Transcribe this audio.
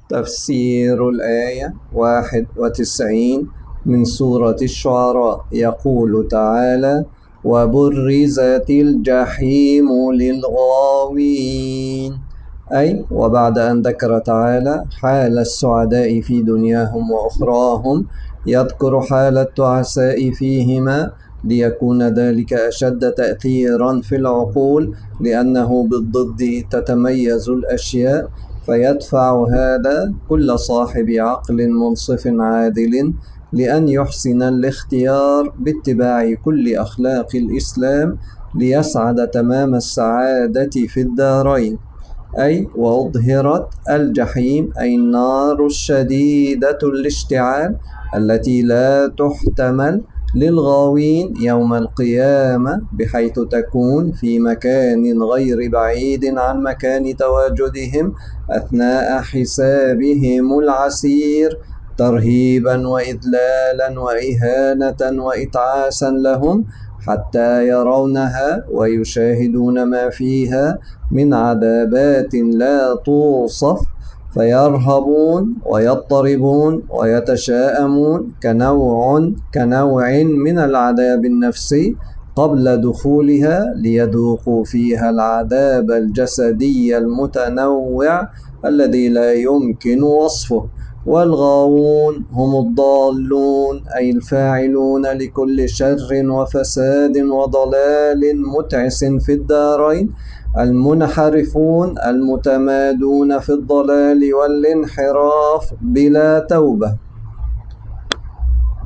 تفسير الآية 91 من سورة الشعراء. يقول تعالى: وبرزت الجحيم للغاوين، أي وبعد أن ذكر تعالى حال السعداء في دنياهم وأخراهم يذكر حال التعساء فيهما، ليكون ذلك أشد تأثيرا في العقول، لأنه بالضد تتميز الأشياء، فيدفع هذا كل صاحب عقل منصف عادل لأن يحسن الاختيار باتباع كل أخلاق الإسلام ليسعد تمام السعادة في الدارين. أي وأظهرت الجحيم أي النار الشديدة الاشتعال التي لا تحتمل للغاوين يوم القيامة، بحيث تكون في مكان غير بعيد عن مكان تواجدهم أثناء حسابهم العسير، ترهيبا وإذلالا وإهانة وإتعاسا لهم، حتى يرونها ويشاهدون ما فيها من عذابات لا توصف، فيرهبون ويضطربون ويتشاءمون كنوع من العذاب النفسي قبل دخولها، ليذوقوا فيها العذاب الجسدي المتنوع الذي لا يمكن وصفه. والغاوون هم الضالون، أي الفاعلون لكل شر وفساد وضلال متعس في الدارين، المنحرفون المتمادون في الضلال والانحراف بلا توبة.